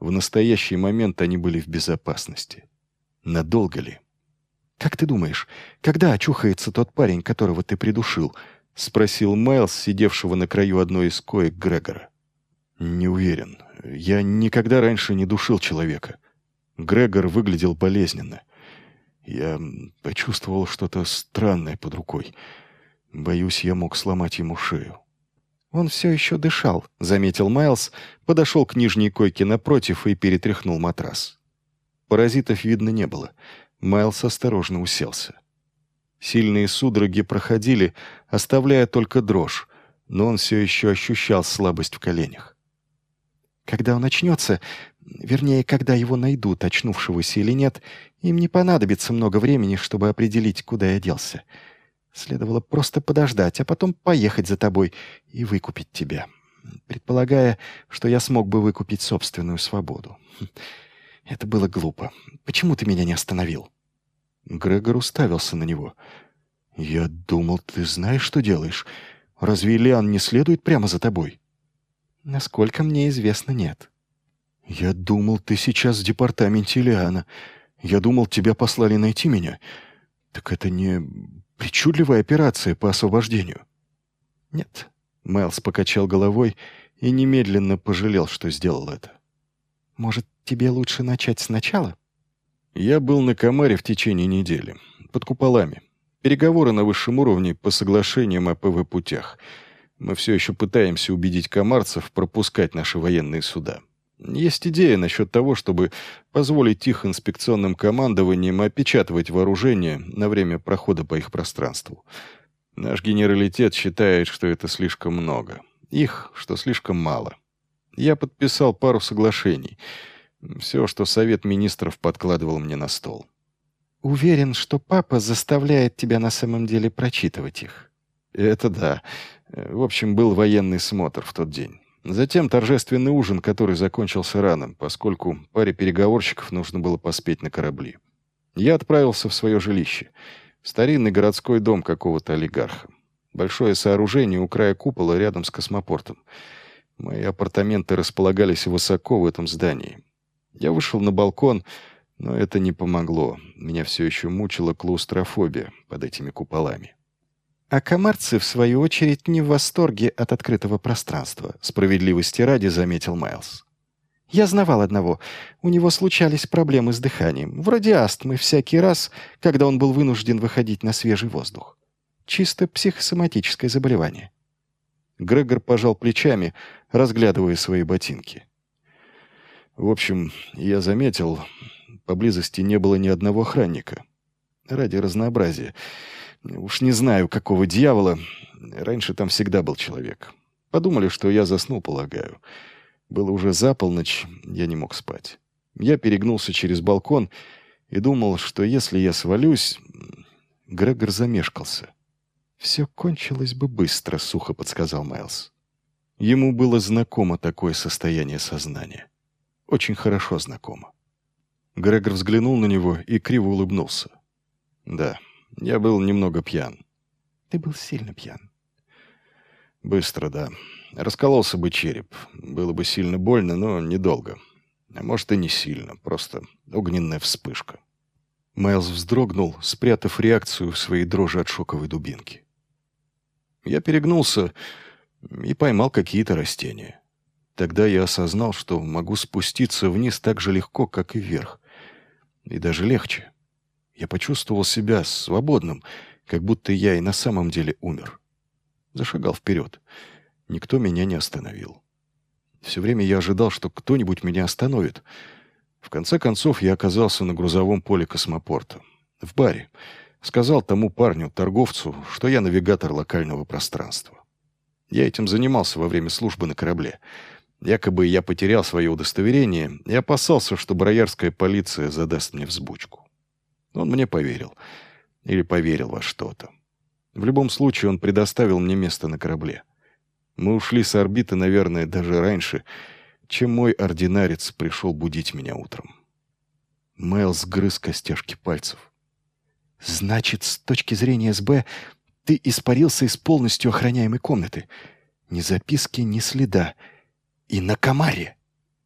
В настоящий момент они были в безопасности. Надолго ли? «Как ты думаешь, когда очухается тот парень, которого ты придушил?» — спросил Майлз, сидевшего на краю одной из коек Грегора. «Не уверен. Я никогда раньше не душил человека». Грегор выглядел болезненно. Я почувствовал что-то странное под рукой. Боюсь, я мог сломать ему шею. «Он все еще дышал», — заметил Майлз, подошел к нижней койке напротив и перетряхнул матрас. Паразитов видно не было. Майлз осторожно уселся. Сильные судороги проходили, оставляя только дрожь, но он все еще ощущал слабость в коленях. «Когда он очнется, вернее, когда его найдут, очнувшегося или нет, им не понадобится много времени, чтобы определить, куда я делся. Следовало просто подождать, а потом поехать за тобой и выкупить тебя, предполагая, что я смог бы выкупить собственную свободу. Это было глупо. Почему ты меня не остановил?» Грегор уставился на него. «Я думал, ты знаешь, что делаешь. Разве Лиан не следует прямо за тобой?» «Насколько мне известно, нет». «Я думал, ты сейчас в департаменте Лиана. Я думал, тебя послали найти меня. Так это не причудливая операция по освобождению?» «Нет». Майлз покачал головой и немедленно пожалел, что сделал это. «Может, тебе лучше начать сначала?» Я был на Камаре в течение недели. Под куполами. Переговоры на высшем уровне по соглашениям о ПВ-путях. Мы все еще пытаемся убедить камарцев пропускать наши военные суда. Есть идея насчет того, чтобы позволить их инспекционным командованиям опечатывать вооружение на время прохода по их пространству. Наш генералитет считает, что это слишком много. Их, что слишком мало. Я подписал пару соглашений. Все, что Совет Министров подкладывал мне на стол. «Уверен, что папа заставляет тебя на самом деле прочитывать их». Это да. В общем, был военный смотр в тот день. Затем торжественный ужин, который закончился рано, поскольку паре переговорщиков нужно было поспеть на корабли. Я отправился в свое жилище. Старинный городской дом какого-то олигарха. Большое сооружение у края купола рядом с космопортом. Мои апартаменты располагались высоко в этом здании. Я вышел на балкон, но это не помогло. Меня все еще мучила клаустрофобия под этими куполами. А камарцы, в свою очередь, не в восторге от открытого пространства, справедливости ради заметил Майлз. «Я знавал одного. У него случались проблемы с дыханием, вроде астмы, всякий раз, когда он был вынужден выходить на свежий воздух. Чисто психосоматическое заболевание». Грегор пожал плечами, разглядывая свои ботинки. В общем, я заметил, поблизости не было ни одного охранника. Ради разнообразия. Уж не знаю, какого дьявола. Раньше там всегда был человек. Подумали, что я заснул, полагаю. Было уже за полночь, я не мог спать. Я перегнулся через балкон и думал, что если я свалюсь... Грегор замешкался. «Все кончилось бы быстро», — сухо подсказал Майлз. Ему было знакомо такое состояние сознания. Очень хорошо знакомо. Грегор взглянул на него и криво улыбнулся. «Да, я был немного пьян». «Ты был сильно пьян». «Быстро, да. Раскололся бы череп. Было бы сильно больно, но недолго. А может, и не сильно. Просто огненная вспышка». Майлз вздрогнул, спрятав реакцию в своей дрожи от шоковой дубинки. Я перегнулся и поймал какие-то растения. Тогда я осознал, что могу спуститься вниз так же легко, как и вверх. И даже легче. Я почувствовал себя свободным, как будто я и на самом деле умер. Зашагал вперед. Никто меня не остановил. Все время я ожидал, что кто-нибудь меня остановит. В конце концов, я оказался на грузовом поле космопорта. В баре. Сказал тому парню, торговцу, что я навигатор локального пространства. Я этим занимался во время службы на корабле. Якобы я потерял свое удостоверение и опасался, что броярская полиция задаст мне взбучку. Он мне поверил. Или поверил во что-то. В любом случае, он предоставил мне место на корабле. Мы ушли с орбиты, наверное, даже раньше, чем мой ординарец пришел будить меня утром. Майлз грыз костяшки пальцев. «Значит, с точки зрения СБ, ты испарился из полностью охраняемой комнаты. Ни записки, ни следа. И на Камаре».